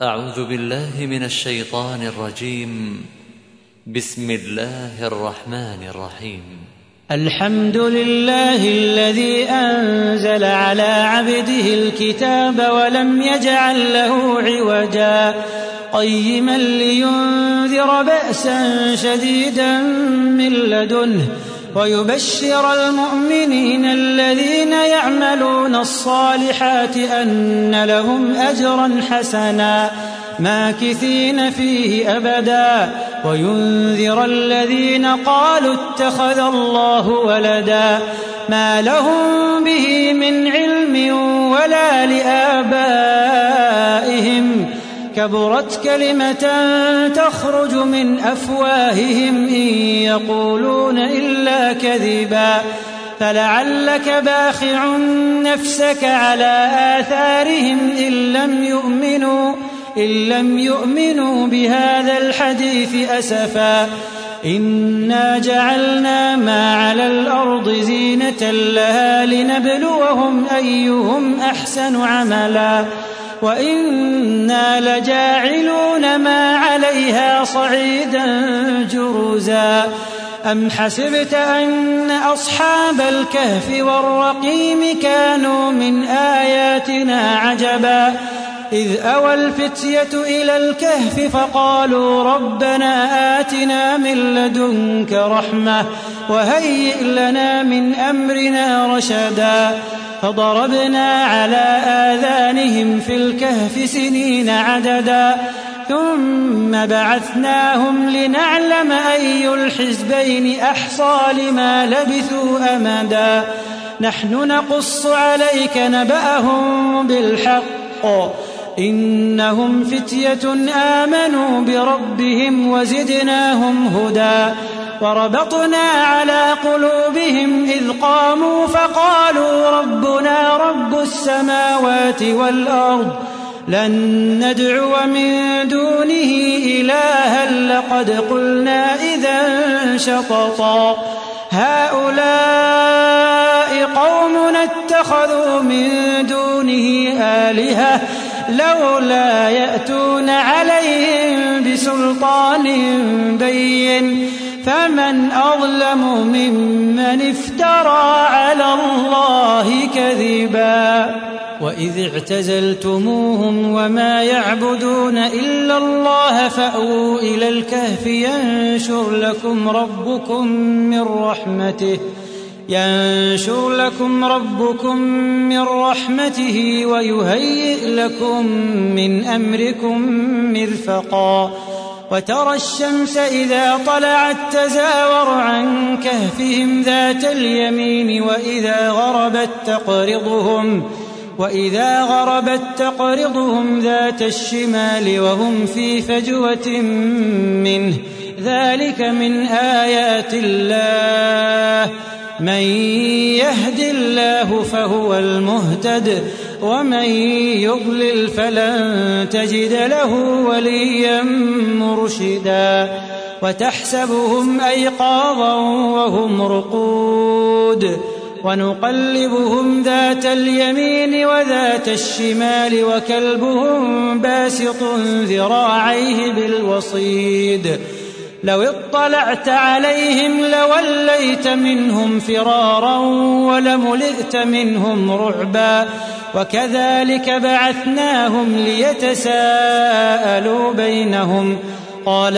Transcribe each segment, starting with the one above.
أعوذ بالله من الشيطان الرجيم. بسم الله الرحمن الرحيم. الحمد لله الذي أنزل على عبده الكتاب ولم يجعل له عوجا قيما لينذر بأسا شديدا من لدنه ويبشر المؤمنين الذين يعملون الصالحات أن لهم أجرا حسنا ماكثين فيه أبدا وينذر الذين قالوا اتخذ الله ولدا ما لهم به من علم ولا لآبائهم كبرت كلمة تخرج من أفواههم إن يقولون إلا كذبا فلعلك باخع نفسك على آثارهم إن لم يؤمنوا بهذا الحديث أسفا إنا جعلنا ما على الأرض زينة لها لنبلوهم أيهم أحسن عملا وإنا لجاعلون ما عليها صعيدا جرزا أم حسبت أن أصحاب الكهف والرقيم كانوا من آياتنا عجبا إذ أوى الفتية إلى الكهف فقالوا ربنا آتنا من لدنك رحمة وهيئ لنا من أمرنا رشدا فضربنا على آذانهم في الكهف سنين عددا ثم بعثناهم لنعلم أي الحزبين أحصى لما لبثوا أمدا نحن نقص عليك نبأهم بالحق إنهم فتية آمنوا بربهم وزدناهم هدى وربطنا على قلوبهم إذ قاموا فقالوا ربنا رب السماوات والأرض لن ندعو من دونه إلها لقد قلنا إذا شططا هؤلاء قومنا اتخذوا من دونه آلهة لولا يأتون عليهم بسلطان بين فمن أظلم ممن افترى على الله كذبا وإذ اعتزلتموهم وما يعبدون إلا الله فأووا إلى الكهف ينشر لكم ربكم من رحمته ويهيئ لكم من أمركم مرفقا وترى الشمس إذا طلعت تزاور عن كهفهم ذات اليمين وإذا غربت تقرضهم ذات الشمال وهم في فجوة منه ذلك من آيات الله من يهد الله فهو المهتد ومن يضلل فلن تجد له وليا مرشدا وتحسبهم أيقاظا وهم رقود ونقلبهم ذات اليمين وذات الشمال وكلبهم باسط ذراعيه بالوصيد لو اطلعت عليهم لوليت منهم فرارا ولملئت منهم رعبا وكذلك بعثناهم ليتساءلوا بينهم قال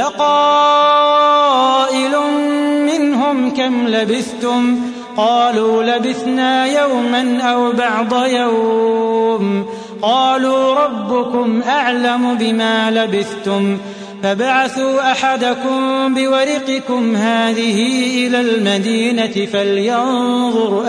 قائل منهم كم لبثتم قالوا لبثنا يوما أو بعض يوم قالوا ربكم أعلم بما لبثتم فبعثوا أحدكم بورقكم هذه إلى المدينة فلينظر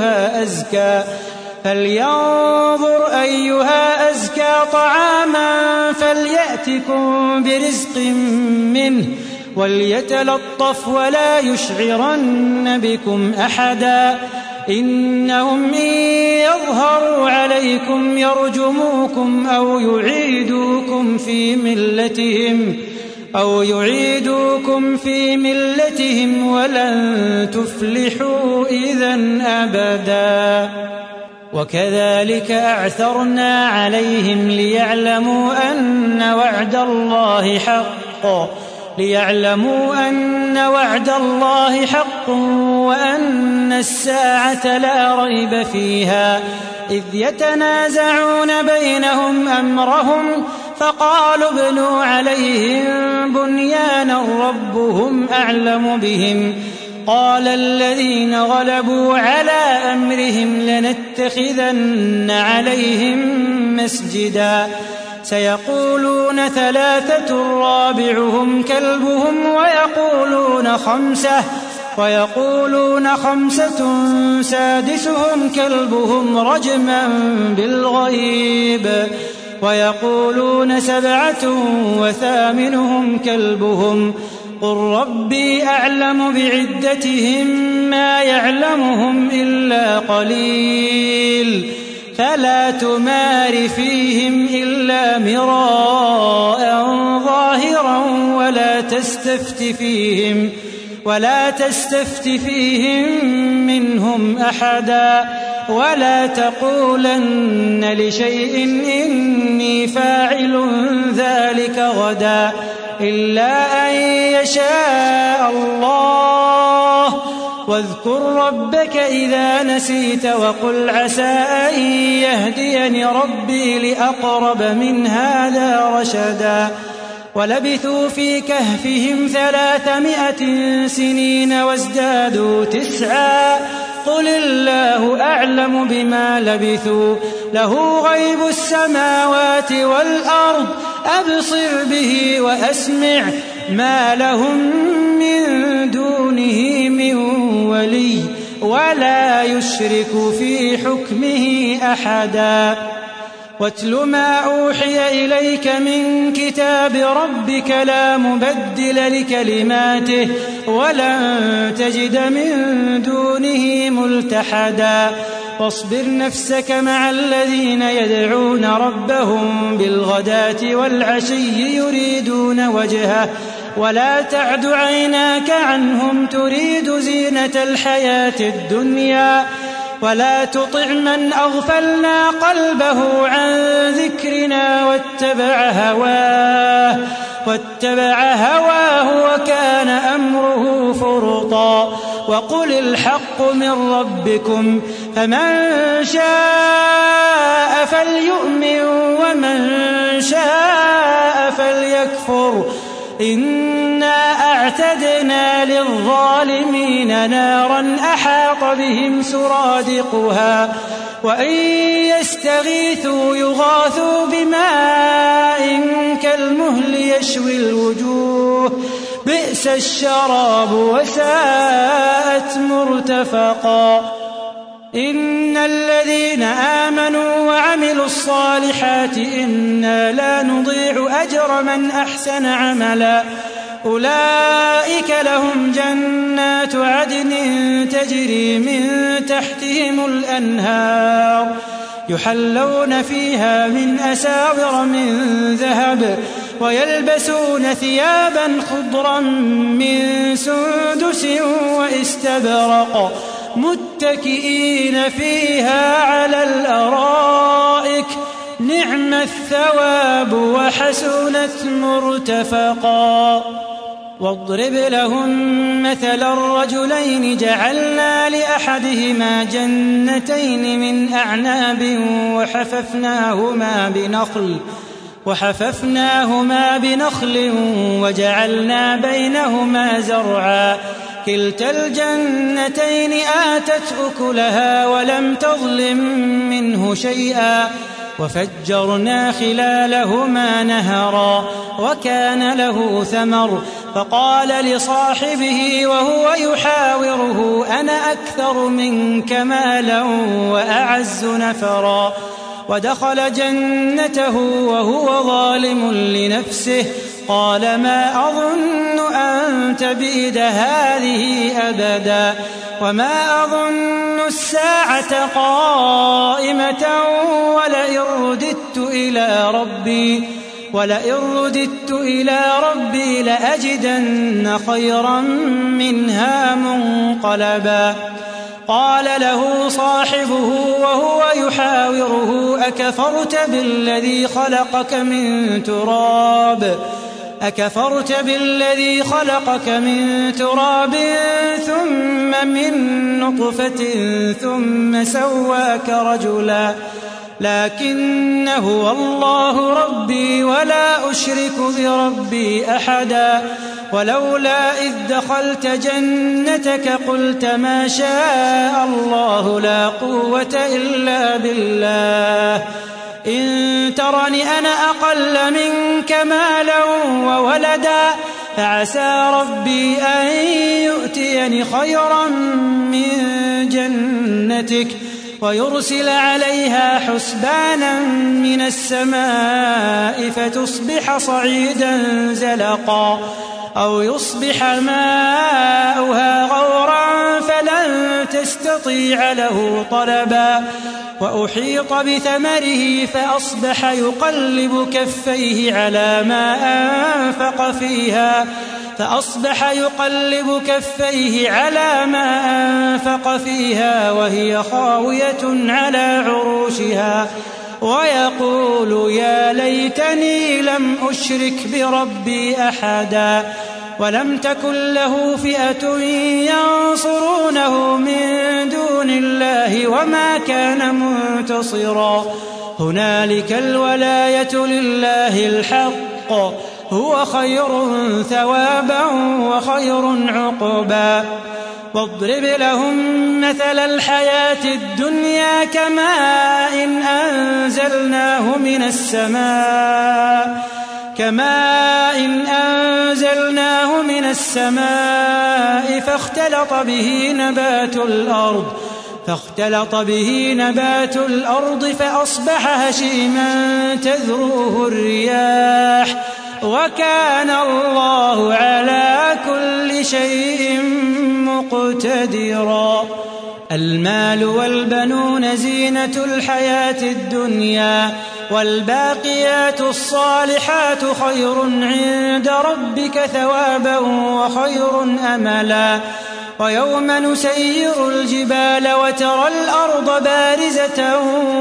أيها أزكى طعاما فليأتكم برزق منه وليتلطف ولا يشعرن بكم أحدا إنهم إن يظهروا عليكم يرجموكم أو يعيدوكم في ملتهم ولن تفلحوا إذا أبدا وكذلك أعثرنا عليهم ليعلموا أن وعد الله حق وأن الساعة لا ريب فيها إذ يتنازعون بينهم أمرهم فقالوا ابنوا عليهم بنيانا ربهم أعلم بهم قال الذين غلبوا على أمرهم لنتخذن عليهم مسجدا سيقولون 3 رابعهم كلبهم ويقولون 5 سادسهم كلبهم رجما بالغيب ويقولون 7 وثامنهم كلبهم قل ربي أعلم بعدتهم ما يعلمهم إلا قليل فلا تمار فيهم إلا مراء ظاهرا ولا تستفت فيهم منهم أحدا ولا تقولن لشيء إني فاعل ذلك غدا إلا أن يشاء الله واذكر ربك إذا نسيت وقل عسى أن يهديني ربي لأقرب من هذا رشدا ولبثوا في كهفهم 300 سنين وازدادوا 9 قل الله أعلم بما لبثوا له غيب السماوات والأرض أبصر به وأسمع ما لهم من دونه من ولي ولا يشرك في حكمه أحدا واتل ما أوحي إليك من كتاب ربك لا مبدل لكلماته ولن تجد من دونه ملتحدا واصبر نفسك مع الذين يدعون ربهم بالغداة والعشي يريدون وجهه ولا تعد عيناك عنهم تريد زينة الحياة الدنيا ولا تطع من أغفلنا قلبه عن ذكرنا واتبع هواه وكان أمره فرطا وقل الحق من ربكم فمن شاء فليؤمن ومن شاء فليكفر إنا أعتدنا للظالمين نارا أحاط بهم سرادقها وإن يستغيثوا يغاثوا بماء كالمهل يشوي الوجوه بئس الشراب وساءت مرتفقا إن الذين آمنوا وعملوا الصالحات إنا لا نضيع أجر من أحسن عملا أولئك لهم جنات عدن تجري من تحتهم الأنهار يحلون فيها من أساور من ذهب ويلبسون ثيابا خضرا من سندس واستبرق متكئين فيها على الأرائك نعم الثواب وحسنت مرتفقا واضرب لهم مثل الرجلين جعلنا لأحدهما جنتين من أعناب وحففناهما بنخل وجعلنا بينهما زرعا كلتا الجنتين آتت أكلها ولم تظلم منه شيئا وفجرنا خلالهما نهرا وكان له ثمر فقال لصاحبه وهو يحاوره أنا أكثر منك مالا وأعز نفرا ودخل جنته وهو ظالم لنفسه قال ما أظن أن تبيد هذه أبدا وما أظن الساعة قائمة ولئن رددت إلى ربي لأجدن خيرا منها منقلبا قال له صاحبه وهو يحاوره أكفرت بالذي خلقك من تراب ثم من نطفة ثم سواك رجلا لكن هو الله ربي ولا أشرك بربي أحدا ولولا إذ دخلت جنتك قلت ما شاء الله لا قوة إلا بالله إن ترني أنا أقل منك مالا وولدا فعسى ربي أن يؤتيني خيرا من جنتك ويرسل عليها حسبانا من السماء فتصبح صعيدا زلقا أو يصبح ماؤها غورا فلن تستطيع له طلبا وأحيط بثمره فأصبح يقلب كفيه على ما أنفق فيها وهي خاوية على عروشها ويقول يا ليتني لم أشرك بربي أحدا ولم تكن له فئة ينصرونه من دون الله وما كان منتصرا هنالك الولاية لله الحق هو خير ثوابا وخير عقبا واضرب لهم مثل الحياة الدنيا كماء أنزلناه من السماء فاختلط به نبات الأرض فأصبح هشيما تذروه الرياح وكان الله على كل شيء مقتدرا المال والبنون زينة الحياة الدنيا والباقيات الصالحات خير عند ربك ثوابا وخير أملا ويوم نسير الجبال وترى الأرض بارزة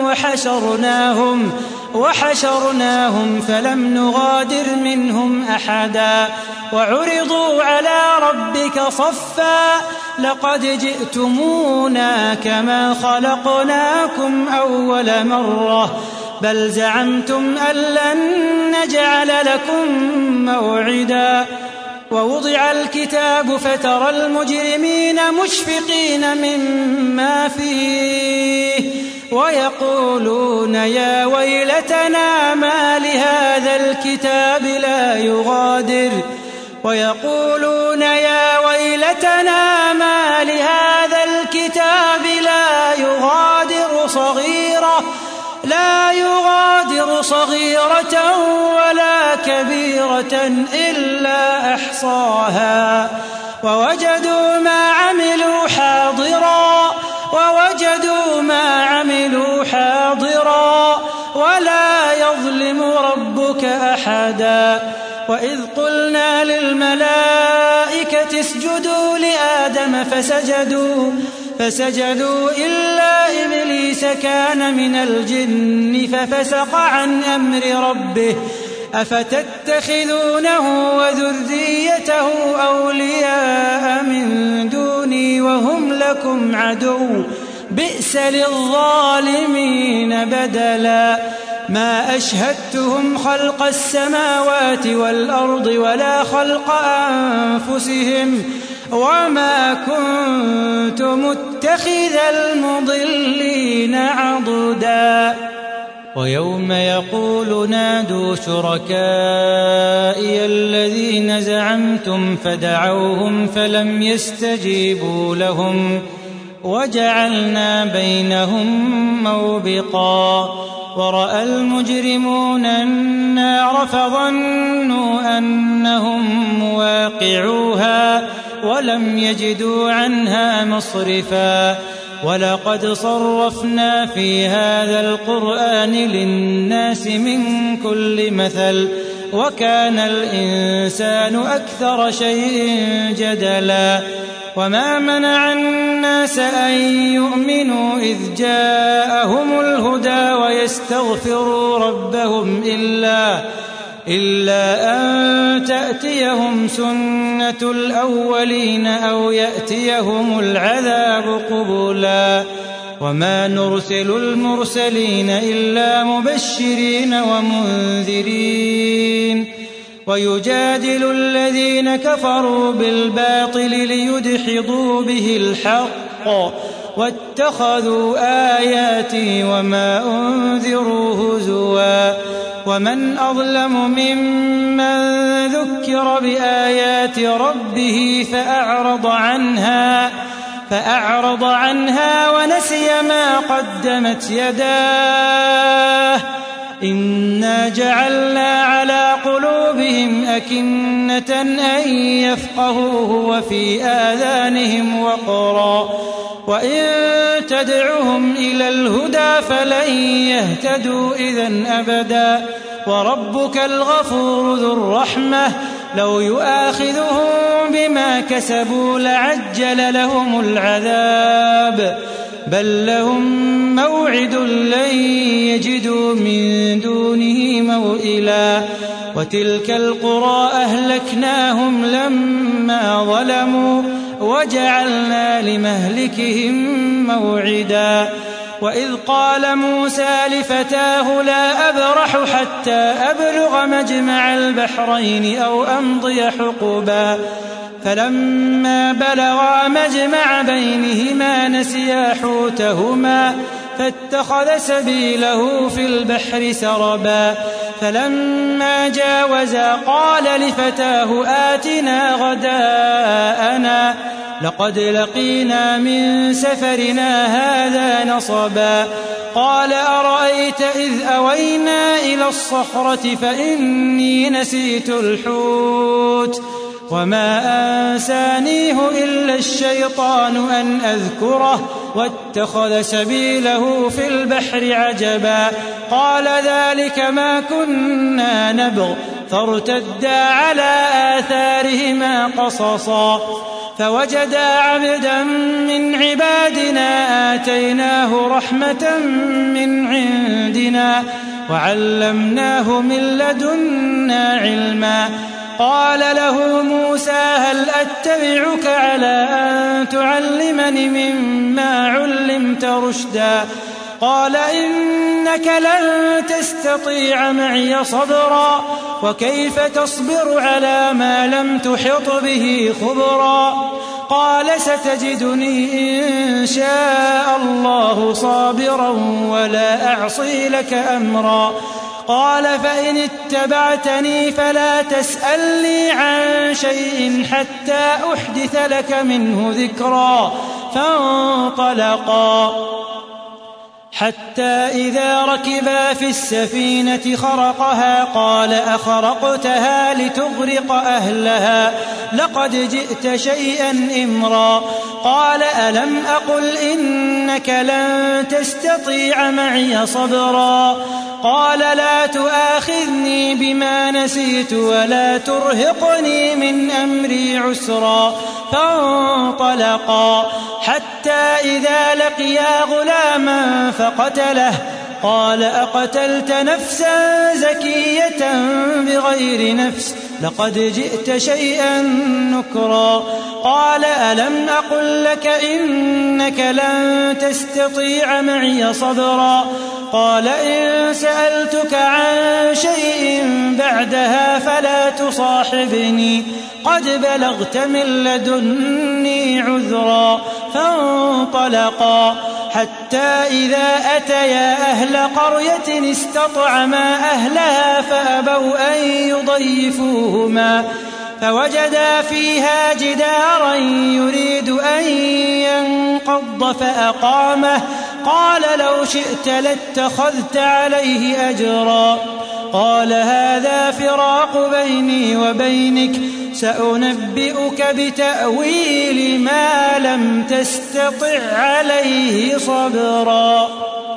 وحشرناهم فلم نغادر منهم أحدا وعرضوا على ربك صفا لقد جئتمونا كما خلقناكم أول مرة بل زعمتم أن لن نجعل لكم موعدا ووضع الكتاب فترى المجرمين مشفقين مما فيه ويقولون يا ويلتنا ما لهذا الكتاب لا يغادر صغيرة ولا كبيرة إلا أحصاها ووجدوا ما عملوا حاضرا ولا يظلم ربك أحدا وإذ قلنا للملائكة اسجدوا لآدم فسجدوا إلا إبليس كان من الجن ففسق عن أمر ربه أفتتخذونه وذريته أولياء من دوني وهم لكم عدو بئس للظالمين بدلا ما أشهدتهم خلق السماوات والأرض ولا خلق أنفسهم وما كنت متخذ المضلين عضدا ويوم يقول نادوا شركائي الذين زعمتم فدعوهم فلم يستجيبوا لهم وجعلنا بينهم موبقا ورأى المجرمون النار فظنوا أنهم مواقعوها ولم يجدوا عنها مصرفا ولقد صرفنا في هذا القرآن للناس من كل مثل وكان الإنسان أكثر شيء جدلا وما منع الناس أن يؤمنوا إذ جاءهم الهدى ويستغفروا ربهم إلا أن تأتيهم سنة الأولين أو يأتيهم العذاب قبلا وما نرسل المرسلين إلا مبشرين ومنذرين ويجادل الذين كفروا بالباطل ليدحضوا به الحق واتخذوا آياتي وما أنذروا هزوا ومن أظلم ممن ذكر بآيات ربه فأعرض عنها ونسي ما قدمت يداه إنا جعلنا على قلوبهم أكنة أن يفقهوه وفي آذانهم وقرا وإن تدعهم إلى الهدى فلن يهتدوا إذن أبدا وربك الغفور ذو الرحمة لو يؤاخذهم بما كسبوا لعجل لهم العذاب بل لهم موعد لن يجدوا من دونه موئلا وتلك القرى أهلكناهم لما ظلموا وجعلنا لمهلكهم موعدا وإذ قال موسى لفتاه لا أبرح حتى أبلغ مجمع البحرين أو أمضي حقبا فلما بلغا مجمع بينهما نسيا حوتهما فاتخذ سبيله في البحر سربا فلما جاوزا قال لفتاه آتنا غداءنا لقد لقينا من سفرنا هذا نصبا قال أرأيت إذ أوينا إلى الصخرة فإني نسيت الحوت وما أنسانيه إلا الشيطان أن أذكره واتخذ سبيله في البحر عجبا قال ذلك ما كنا نبغ فارتدا على آثارهما قصصا فوجدا عبدا من عبادنا آتيناه رحمة من عندنا وعلمناه من لدنا علما قال له موسى هل أتبعك على أن تعلمني مما علمت رشدا قال إنك لن تستطيع معي صبرا وكيف تصبر على ما لم تحط به خبرا قال ستجدني إن شاء الله صابرا ولا أعصي لك أمرا قال فإن اتبعتني فلا تسألني عن شيء حتى أحدث لك منه ذكرا فانطلقا حتى إذا ركبا في السفينة خرقها قال أخرقتها لتغرق أهلها لقد جئت شيئا إمرا قال ألم أقل إنك لن تستطيع معي صبرا قال لا تؤاخذني بما نسيت ولا ترهقني من أمري عسرا فانطلقا حتى إذا لقيا غلاما فقتله قال أقتلت نفسا زكية بغير نفس لقد جئت شيئا نكرا قال ألم أقل لك إنك لن تستطيع معي صبرا قال إن سألتك عن شيء بعدها فلا تصاحبني قد بلغت من لدني عذرا فانطلقا حتى إذا أتيا أهل قرية استطعما أهلها فأبوا أن يضيفوهما فوجدا فيها جدارا يريد أن ينقض فأقامه قال لو شئت لاتخذت عليه أجرا قال هذا فراق بيني وبينك سأنبئك بتأويل ما لم تستطع عليه صبرا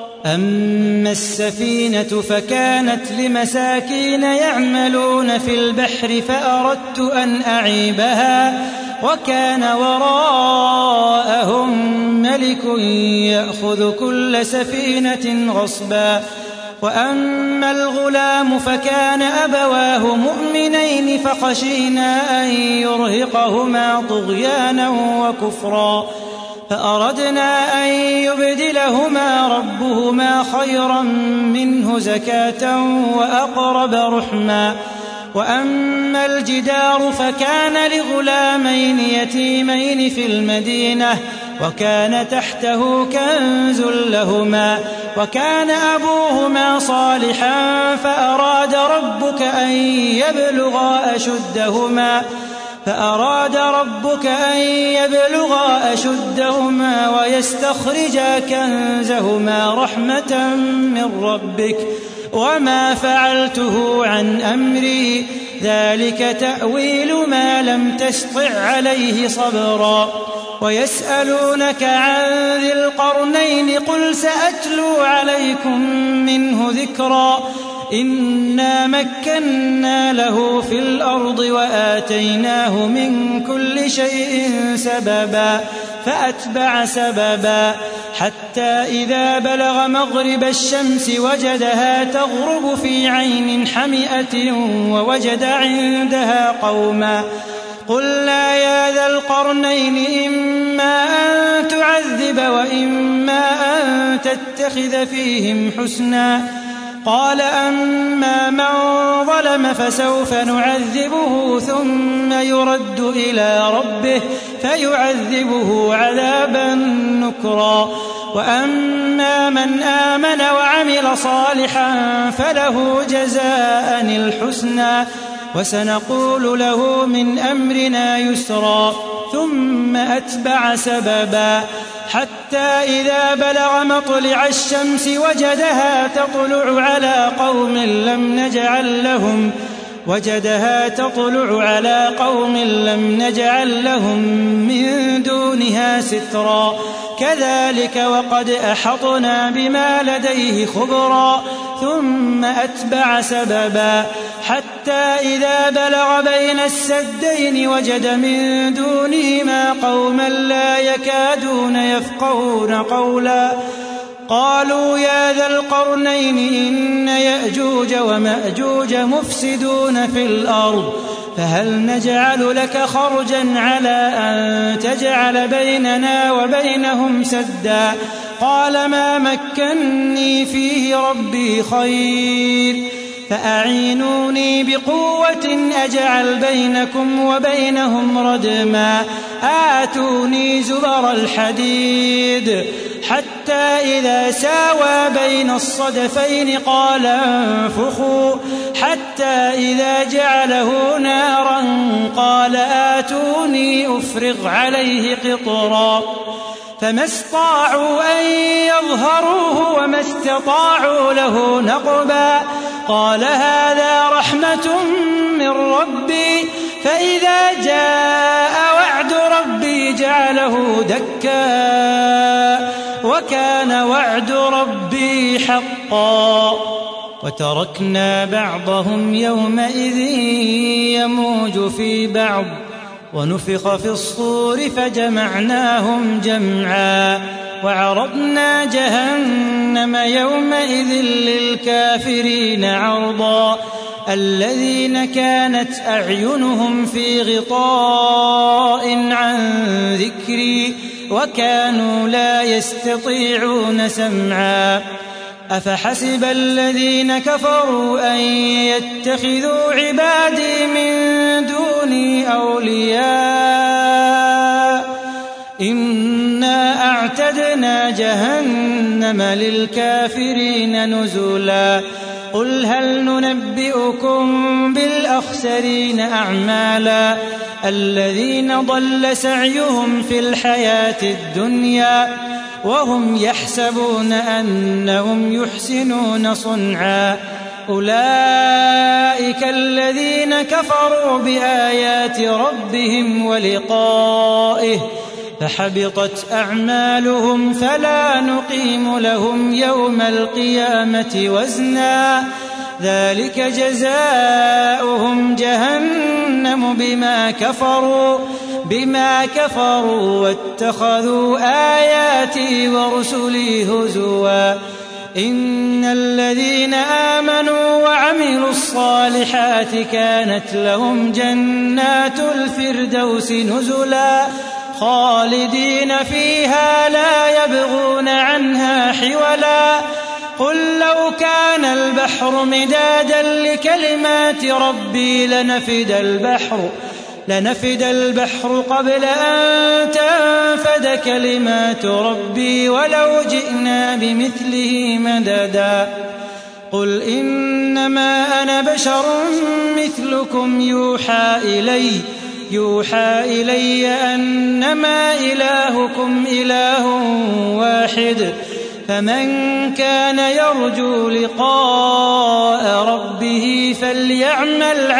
أما السفينة فكانت لمساكين يعملون في البحر وكان وراءهم ملك يأخذ كل سفينة غصبا. وأما الغلام فكان أبواه مؤمنين فخشينا أن يرهقهما طغيانا وكفرا فأردنا أن يبدلهما ربهما خيرا منه زكاة وأقرب رحما. وأما الجدار فكان لغلامين يتيمين في المدينة وكان تحته كنز لهما وكان أبوهما صالحا فأراد ربك أن يبلغا أشدهما ويستخرجا كنزهما رحمة من ربك وما فعلته عن أمري ذلك تأويل ما لم تسطع عليه صبرا. ويسألونك عن ذي القرنين قل سأتلو عليكم منه ذكرا. إنا مكنا له في الأرض وآتيناه من كل شيء سببا فأتبع سببا حتى إذا بلغ مغرب الشمس وجدها تغرب في عين حمئة ووجد عندها قوما قلنا يا ذا القرنين إما أن تعذب وإما أن تتخذ فيهم حسنا. قال أما من ظلم فسوف نعذبه ثم يرد إلى ربه فيعذبه عذابا نكرا. وأما من آمن وعمل صالحا فله جزاء الحسنى وسنقول له من أمرنا يسرا. ثم أتبع سببا حتى إذا بلغ مطلع الشمس وجدها تطلع على قوم لم نجعل لهم من دونها سترا. كذلك وقد أحطنا بما لديه خبرا. ثم أتبع سببا حتى إذا بلغ بين السدين وجد من دونهما قوما لا يكادون يفقهون قولا. قالوا يا ذا القرنين إن يأجوج ومأجوج مفسدون في الأرض فهل نجعل لك خرجا على أن تجعل بيننا وبينهم سدا. قال ما مكني فيه ربي خير فأعينوني بقوة أجعل بينكم وبينهم ردما. آتوني زبر الحديد حتى إذا ساوى بين الصدفين قال انفخوا حتى إذا جعله نارا قال آتوني أفرغ عليه قطرا. فما استطاعوا أن يظهروه وما استطاعوا له نقبا. قال هذا رحمة من ربي فإذا جاء وعد ربي جعله دكا وكان وعد ربي حقا. وتركنا بعضهم يومئذ يموج في بعض ونفخ في الصور فجمعناهم جمعا. وعرضنا جهنم يومئذ للكافرين عرضا. الذين كانت أعينهم في غطاء عن ذكري وكانوا لا يستطيعون سمعا. أفحسب الذين كفروا أن يتخذوا عبادي من دوني أولياء إنا أعتدنا جهنم للكافرين نزلا. قل هل ننبئكم بالأخسرين أعمالا الذين ضل سعيهم في الحياة الدنيا وهم يحسبون أنهم يحسنون صنعا. أولئك الذين كفروا بآيات ربهم ولقائه فحبطت أعمالهم فلا نقيم لهم يوم القيامة وزنا. ذلك جزاؤهم جهنم بما كفروا بما كفروا واتخذوا آياتي ورسلي هزوا إن الذين آمنوا وعملوا الصالحات كانت لهم جنات الفردوس نزلا خالدين فيها لا يبغون عنها حولا قل لو كان البحر مدادا لكلمات ربي لنفد البحر قبل أن تنفد كلمات ربي ولو جئنا بمثله مددا قل إنما أنا بشر مثلكم يوحى إلي أنما إلهكم إله واحد فمن كان يرجو لقاء ربه فليعمل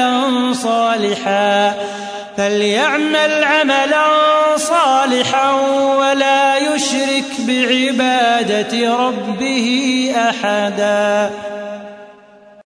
عملا صالحا ولا يشرك بعبادة ربه أحدا.